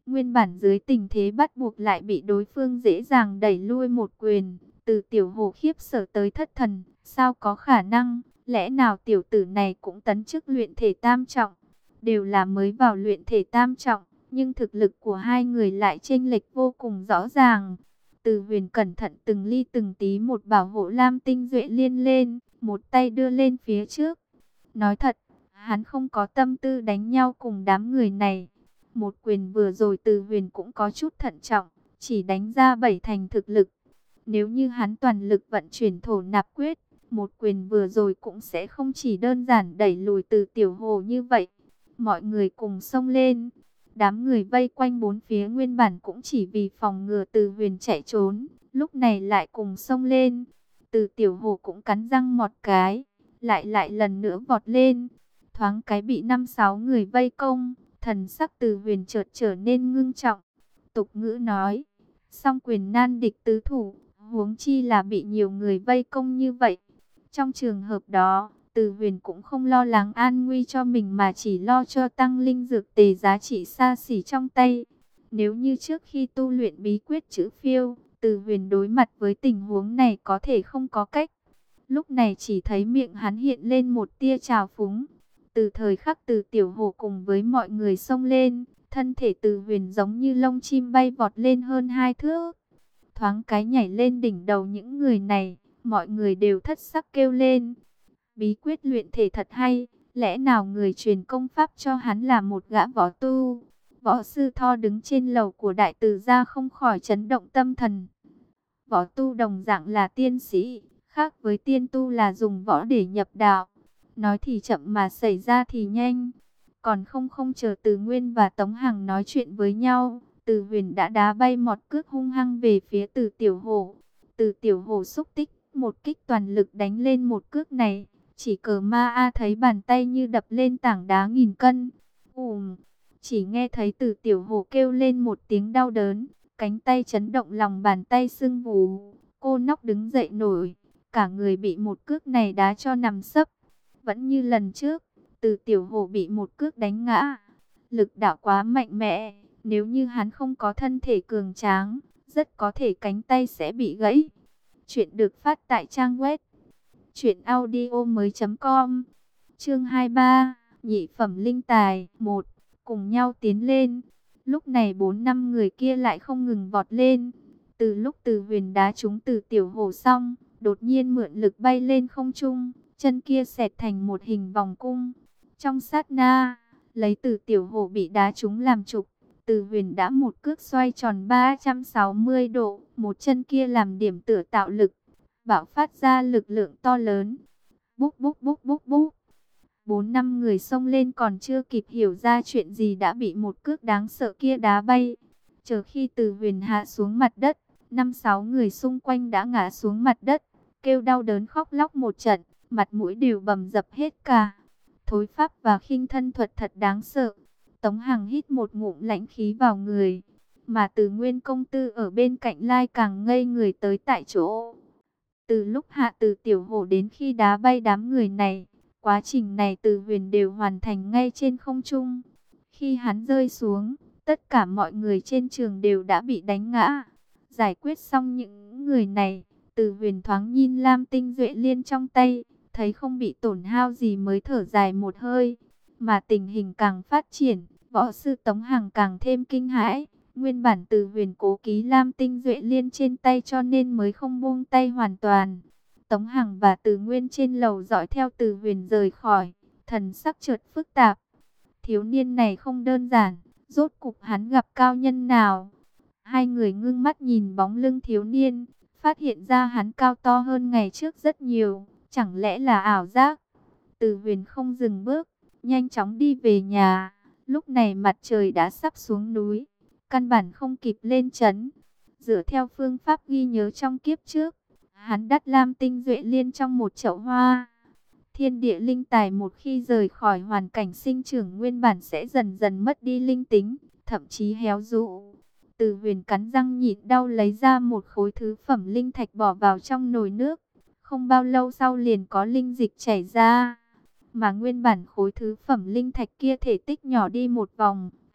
Nguyên bản dưới tình thế bắt buộc lại bị đối phương dễ dàng đẩy lui một quyền. Từ Tiểu Hổ khiếp sợ tới thất thần, sao có khả năng, lẽ nào tiểu tử này cũng tấn chức luyện thể tam trọng, đều là mới vào luyện thể tam trọng, nhưng thực lực của hai người lại chênh lệch vô cùng rõ ràng. Từ Huyền cẩn thận từng ly từng tí một bảo hộ Lam Tinh Duệ Liên lên, một tay đưa lên phía trước. Nói thật, hắn không có tâm tư đánh nhau cùng đám người này. Một quyền vừa rồi Từ Huyền cũng có chút thận trọng, chỉ đánh ra bảy thành thực lực. Nếu như hắn toàn lực vận chuyển thổ nạp quyết, một quyền vừa rồi cũng sẽ không chỉ đơn giản đẩy lùi Từ Tiểu Hổ như vậy. Mọi người cùng xông lên. Đám người vây quanh bốn phía nguyên bản cũng chỉ vì phòng ngừa Từ Huyền chạy trốn, lúc này lại cùng xông lên. Từ Tiểu Hổ cũng cắn răng một cái, lại lại lần nữa vọt lên. Thoáng cái bị năm sáu người vây công, thần sắc Từ Huyền chợt trở nên ngưng trọng. Tục ngữ nói, song quyền nan địch tứ thủ, huống chi là bị nhiều người vây công như vậy. Trong trường hợp đó, Từ Huyền cũng không lo lắng an nguy cho mình mà chỉ lo cho tăng linh dược tề giá trị xa xỉ trong tay. Nếu như trước khi tu luyện bí quyết chữ phiêu, Từ Huyền đối mặt với tình huống này có thể không có cách. Lúc này chỉ thấy miệng hắn hiện lên một tia trào phúng. Từ thời khắc Từ Tiểu Hổ cùng với mọi người xông lên, thân thể Từ Huyền giống như lông chim bay vọt lên hơn hai thước. Thoáng cái nhảy lên đỉnh đầu những người này, mọi người đều thất sắc kêu lên. Bí quyết luyện thể thật hay, lẽ nào người truyền công pháp cho hắn là một gã võ tu? Võ sư Tho đứng trên lầu của đại từ gia không khỏi chấn động tâm thần. Võ tu đồng dạng là tiên sĩ, khác với tiên tu là dùng võ để nhập đạo. Nói thì chậm mà xảy ra thì nhanh. Còn không không chờ Từ Nguyên và Tống Hằng nói chuyện với nhau, Từ Huyền đã đá bay một cước hung hăng về phía Từ Tiểu Hổ. Từ Tiểu Hổ xúc tích, một kích toàn lực đánh lên một cước này. Chỉ cờ ma a thấy bàn tay như đập lên tảng đá nghìn cân. Ùm, chỉ nghe thấy Từ Tiểu Hổ kêu lên một tiếng đau đớn. Cánh tay chấn động, lòng bàn tay sưng vù. Cô nóc đứng dậy nổi. Cả người bị một cước này đá cho nằm sấp. Vẫn như lần trước, Từ Tiểu Hổ bị một cước đánh ngã. Lực đạo quá mạnh mẽ. Nếu như hắn không có thân thể cường tráng, rất có thể cánh tay sẽ bị gãy. Chuyện được phát tại trang web truyện audio mới chấm com. Chương hai mươi ba, nhị phẩm linh tài một, cùng nhau tiến lên. Lúc này bốn năm người kia lại không ngừng vọt lên. Từ lúc Từ Huyền đá trúng Từ Tiểu Hổ xong, đột nhiên mượn lực bay lên không trung, chân kia xẹt thành một hình vòng cung. Trong sát na, lấy Từ Tiểu Hổ bị đá trúng làm trục, Từ Huyền đã một cước xoay tròn ba trăm sáu mươi độ, một chân kia làm điểm tựa tạo lực, bạo phát ra lực lượng to lớn. Búc búc búc búc búc. Bốn năm người xông lên còn chưa kịp hiểu ra chuyện gì đã bị một cước đáng sợ kia đá bay. Chờ khi Từ Huyền hạ xuống mặt đất, năm sáu người xung quanh đã ngã xuống mặt đất, kêu đau đớn khóc lóc một trận, mặt mũi đều bầm dập hết cả. Thối pháp và khinh thân thuật thật đáng sợ. Tống Hằng hít một ngụm lãnh khí vào người, mà Từ Nguyên công tư ở bên cạnh lai càng ngây người tới tại chỗ. Từ lúc hạ Từ Tiểu Hổ đến khi đá bay đám người này, quá trình này Từ Huyền đều hoàn thành ngay trên không trung. Khi hắn rơi xuống, tất cả mọi người trên trường đều đã bị đánh ngã. Giải quyết xong những người này, Từ Huyền thoáng nhìn Lam Tinh Duệ Liên trong tay, thấy không bị tổn hao gì mới thở dài một hơi. Mà tình hình càng phát triển, võ sư Tống Hằng càng thêm kinh hãi. Nguyên bản Từ Huyền cố ký Lam Tinh Duệ Liên trên tay cho nên mới không buông tay hoàn toàn. Tống Hằng và Từ Nguyên trên lầu dõi theo Từ Huyền rời khỏi, thần sắc chợt phức tạp. Thiếu niên này không đơn giản, rốt cục hắn gặp cao nhân nào? Hai người ngưng mắt nhìn bóng lưng thiếu niên, phát hiện ra hắn cao to hơn ngày trước rất nhiều, chẳng lẽ là ảo giác? Từ Huyền không dừng bước, nhanh chóng đi về nhà. Lúc này mặt trời đã sắp xuống núi, căn bản không kịp lên trấn. Dựa theo phương pháp ghi nhớ trong kiếp trước, hắn đắt Lam Tinh Duệ Liên trong một chậu hoa. Thiên địa linh tài một khi rời khỏi hoàn cảnh sinh trưởng nguyên bản sẽ dần dần mất đi linh tính, thậm chí héo rũ. Từ Huyền cắn răng nhịn đau lấy ra một khối thứ phẩm linh thạch bỏ vào trong nồi nước. Không bao lâu sau liền có linh dịch chảy ra. Mà nguyên bản khối thứ phẩm linh thạch kia thể tích nhỏ đi một vòng,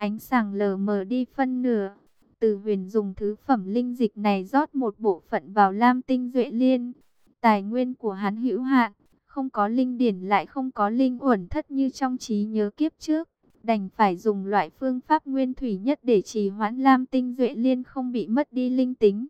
ánh sáng lờ mờ đi phân nửa. Từ Huyền dùng thứ phẩm linh dịch này rót một bộ phận vào Lam Tinh Duệ Liên. Tài nguyên của hắn hữu hạn, không có linh điển lại không có linh uẩn thất như trong trí nhớ kiếp trước, đành phải dùng loại phương pháp nguyên thủy nhất để trì hoãn Lam Tinh Duệ Liên không bị mất đi linh tính.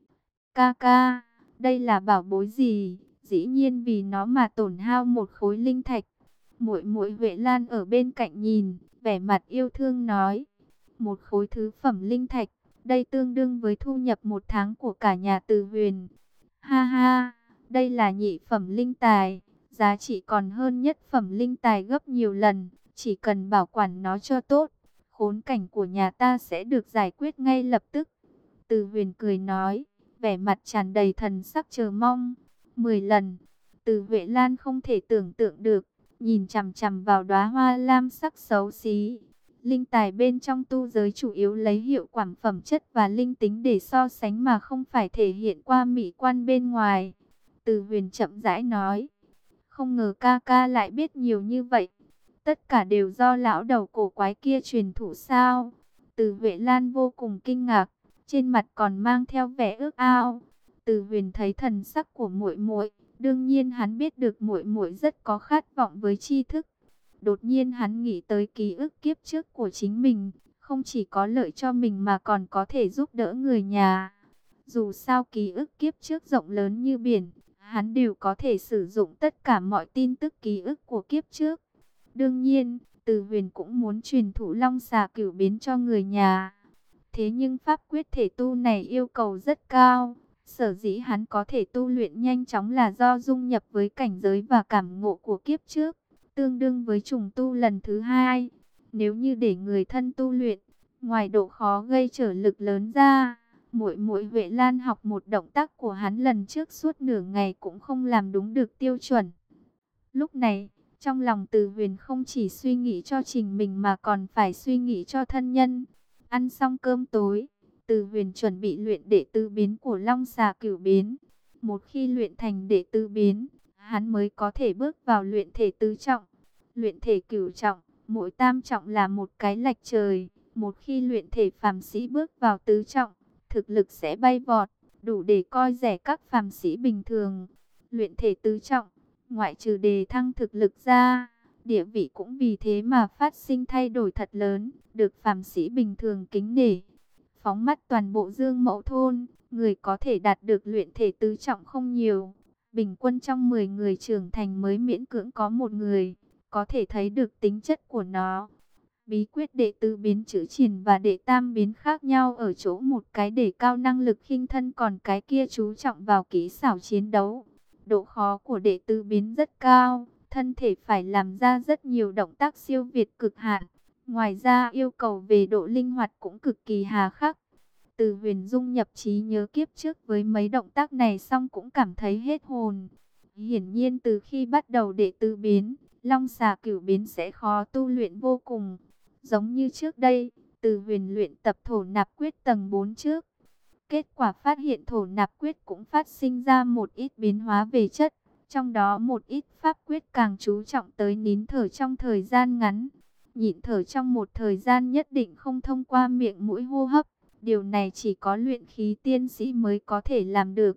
Ca ca, đây là bảo bối gì? Dĩ nhiên vì nó mà tổn hao một khối linh thạch. Muội muội Huệ Lan ở bên cạnh nhìn, vẻ mặt yêu thương nói, một khối thứ phẩm linh thạch, đây tương đương với thu nhập một tháng của cả nhà Từ Huyền. Ha ha, đây là nhị phẩm linh tài, giá trị còn hơn nhất phẩm linh tài gấp nhiều lần, chỉ cần bảo quản nó cho tốt, khốn cảnh của nhà ta sẽ được giải quyết ngay lập tức. Từ Huyền cười nói, vẻ mặt tràn đầy thần sắc chờ mong. Mười lần, Từ Huệ Lan không thể tưởng tượng được, nhìn chằm chằm vào đóa hoa lam sắc xấu xí. Linh tài bên trong tu giới chủ yếu lấy hiệu quả phẩm chất và linh tính để so sánh mà không phải thể hiện qua mỹ quan bên ngoài. Từ Huyền chậm rãi nói, không ngờ ca ca lại biết nhiều như vậy. Tất cả đều do lão đầu cổ quái kia truyền thụ sao? Từ Huệ Lan vô cùng kinh ngạc, trên mặt còn mang theo vẻ ước ao. Từ Huyền thấy thần sắc của muội muội, đương nhiên hắn biết được muội muội rất có khát vọng với tri thức. Đột nhiên hắn nghĩ tới ký ức kiếp trước của chính mình, không chỉ có lợi cho mình mà còn có thể giúp đỡ người nhà. Dù sao ký ức kiếp trước rộng lớn như biển, hắn đều có thể sử dụng tất cả mọi tin tức ký ức của kiếp trước. Đương nhiên, Từ Huyền cũng muốn truyền thụ Long Xà Cửu Biến cho người nhà. Thế nhưng pháp quyết thể tu này yêu cầu rất cao. Sở dĩ hắn có thể tu luyện nhanh chóng là do dung nhập với cảnh giới và cảm ngộ của kiếp trước, tương đương với trùng tu lần thứ hai. Nếu như để người thân tu luyện, ngoài độ khó gây trở lực lớn ra, muội muội Huệ Lan học một động tác của hắn lần trước suốt nửa ngày cũng không làm đúng được tiêu chuẩn. Lúc này, trong lòng Từ Huyền không chỉ suy nghĩ cho chính mình mà còn phải suy nghĩ cho thân nhân. Ăn xong cơm tối, Từ Huyền chuẩn bị luyện đệ tứ biến của Long Xà Cửu Biến. Một khi luyện thành đệ tứ biến, hắn mới có thể bước vào luyện thể tứ trọng. Luyện thể cửu trọng, mỗi tam trọng là một cái lệch trời. Một khi luyện thể phàm sĩ bước vào tứ trọng, thực lực sẽ bay vọt, đủ để coi rẻ các phàm sĩ bình thường. Luyện thể tứ trọng, ngoại trừ đề thăng thực lực ra, địa vị cũng vì thế mà phát sinh thay đổi thật lớn, được phàm sĩ bình thường kính nể. Phóng mắt toàn bộ Dương Mẫu thôn, người có thể đạt được luyện thể tứ trọng không nhiều. Bình quân trong mười người trưởng thành mới miễn cưỡng có một người, có thể thấy được tính chất của nó. Bí quyết đệ tứ biến chữ triển và đệ tam biến khác nhau ở chỗ một cái để cao năng lực khinh thân, còn cái kia chú trọng vào kỹ xảo chiến đấu. Độ khó của đệ tứ biến rất cao, thân thể phải làm ra rất nhiều động tác siêu việt cực hạn. Ngoài ra yêu cầu về độ linh hoạt cũng cực kỳ hà khắc. Từ Huyền dung nhập trí nhớ kiếp trước với mấy động tác này xong cũng cảm thấy hết hồn. Hiển nhiên từ khi bắt đầu đệ tứ biến, Long Xà Cửu Biến sẽ khó tu luyện vô cùng. Giống như trước đây, Từ Huyền luyện tập thổ nạp quyết tầng bốn trước. Kết quả phát hiện thổ nạp quyết cũng phát sinh ra một ít biến hóa về chất. Trong đó một ít pháp quyết càng chú trọng tới nín thở trong thời gian ngắn. Nhịn thở trong một thời gian nhất định không thông qua miệng mũi hô hấp. Điều này chỉ có luyện khí tiên sĩ mới có thể làm được.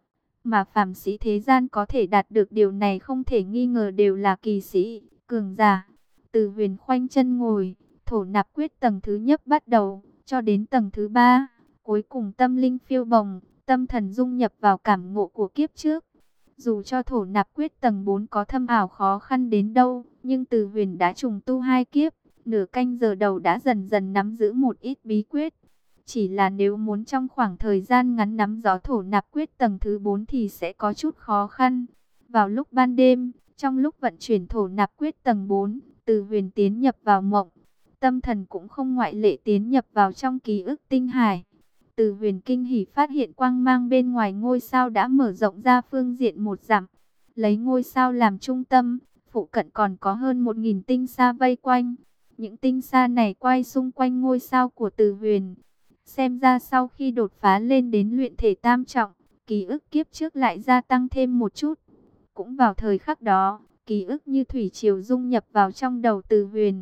Mà phàm sĩ thế gian có thể đạt được điều này không thể nghi ngờ đều là kỳ sĩ, cường giả. Từ Huyền khoanh chân ngồi, thổ nạp quyết tầng thứ nhất bắt đầu, cho đến tầng thứ ba. Cuối cùng tâm linh phiêu bồng, tâm thần dung nhập vào cảm ngộ của kiếp trước. Dù cho thổ nạp quyết tầng bốn có thâm ảo khó khăn đến đâu, nhưng Từ Huyền đã trùng tu hai kiếp, nửa canh giờ đầu đã dần dần nắm giữ một ít bí quyết. Chỉ là nếu muốn trong khoảng thời gian ngắn nắm rõ thổ nạp quyết tầng thứ bốn thì sẽ có chút khó khăn. Vào lúc ban đêm, trong lúc vận chuyển thổ nạp quyết tầng bốn, Từ Huyền tiến nhập vào mộng. Tâm thần cũng không ngoại lệ tiến nhập vào trong ký ức tinh hải. Từ Huyền kinh hỉ phát hiện quang mang bên ngoài ngôi sao đã mở rộng ra phương diện một dặm. Lấy ngôi sao làm trung tâm, phụ cận còn có hơn một nghìn tinh sa vây quanh. Những tinh sa này quay xung quanh ngôi sao của Từ Huyền. Xem ra sau khi đột phá lên đến luyện thể tam trọng, ký ức kiếp trước lại gia tăng thêm một chút. Cũng vào thời khắc đó, ký ức như thủy triều dung nhập vào trong đầu Từ Huyền.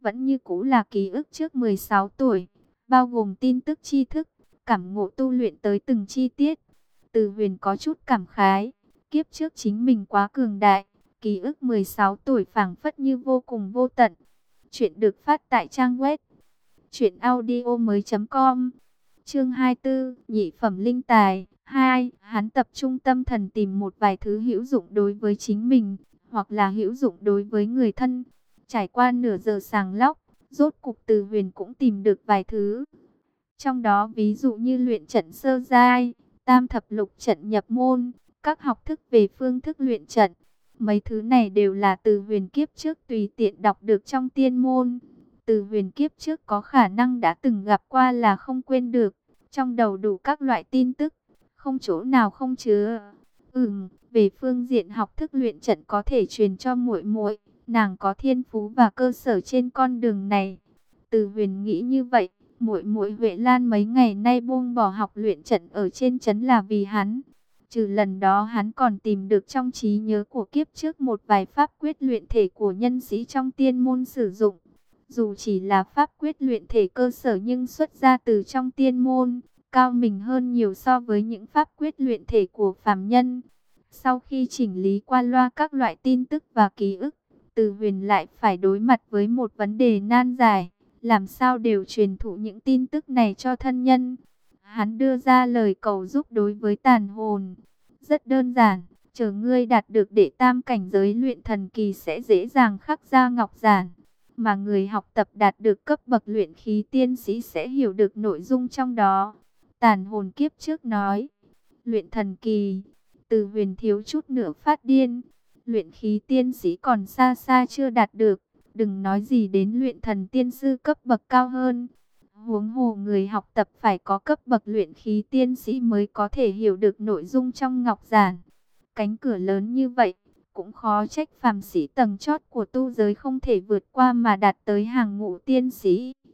vẫn như cũ là ký ức trước mười sáu tuổi, bao gồm tin tức tri thức, cảm ngộ tu luyện tới từng chi tiết. Từ Huyền có chút cảm khái, kiếp trước chính mình quá cường đại, ký ức mười sáu tuổi phảng phất như vô cùng vô tận. Chuyện được phát tại trang web truyện audio mới.com. Chương hai mươi tư, nhị phẩm linh tài. Hai, hắn tập trung tâm thần tìm một vài thứ hữu dụng đối với chính mình, hoặc là hữu dụng đối với người thân. Trải qua nửa giờ sàng lọc, rốt cục Từ Huyền cũng tìm được vài thứ. Trong đó ví dụ như luyện trận sơ giai, tam thập lục trận nhập môn, các học thức về phương thức luyện trận. Mấy thứ này đều là Từ Huyền kiếp trước tùy tiện đọc được trong tiên môn. Từ Huyền kiếp trước có khả năng đã từng gặp qua là không quên được, trong đầu đủ các loại tin tức, không chỗ nào không chứa. Ừm, về phương diện học thức luyện trận có thể truyền cho muội muội, nàng có thiên phú và cơ sở trên con đường này. Từ Huyền nghĩ như vậy, muội muội Huệ Lan mấy ngày nay buông bỏ học luyện trận ở trên trấn là vì hắn. Trừ lần đó hắn còn tìm được trong trí nhớ của kiếp trước một vài pháp quyết luyện thể của nhân sĩ trong tiên môn sử dụng. Dù chỉ là pháp quyết luyện thể cơ sở nhưng xuất ra từ trong tiên môn, cao mình hơn nhiều so với những pháp quyết luyện thể của phàm nhân. Sau khi chỉnh lý qua loa các loại tin tức và ký ức, Từ Huyền lại phải đối mặt với một vấn đề nan giải, làm sao đều truyền thụ những tin tức này cho thân nhân. Hắn đưa ra lời cầu giúp đối với tàn hồn. Rất đơn giản, chờ ngươi đạt được đệ tam cảnh giới luyện thần kỳ sẽ dễ dàng khắc ra ngọc giản. Mà người học tập đạt được cấp bậc luyện khí tiên sĩ sẽ hiểu được nội dung trong đó. Tàn hồn kiếp trước nói, luyện thần kỳ, Từ Huyền thiếu chút nữa phát điên. Luyện khí tiên sĩ còn xa xa chưa đạt được, đừng nói gì đến luyện thần tiên sư cấp bậc cao hơn. Huống hồ người học tập phải có cấp bậc luyện khí tiên sĩ mới có thể hiểu được nội dung trong ngọc giản. Cánh cửa lớn như vậy, cũng khó trách phàm sĩ tầng chót của tu giới không thể vượt qua mà đạt tới hàng ngũ tiên sĩ.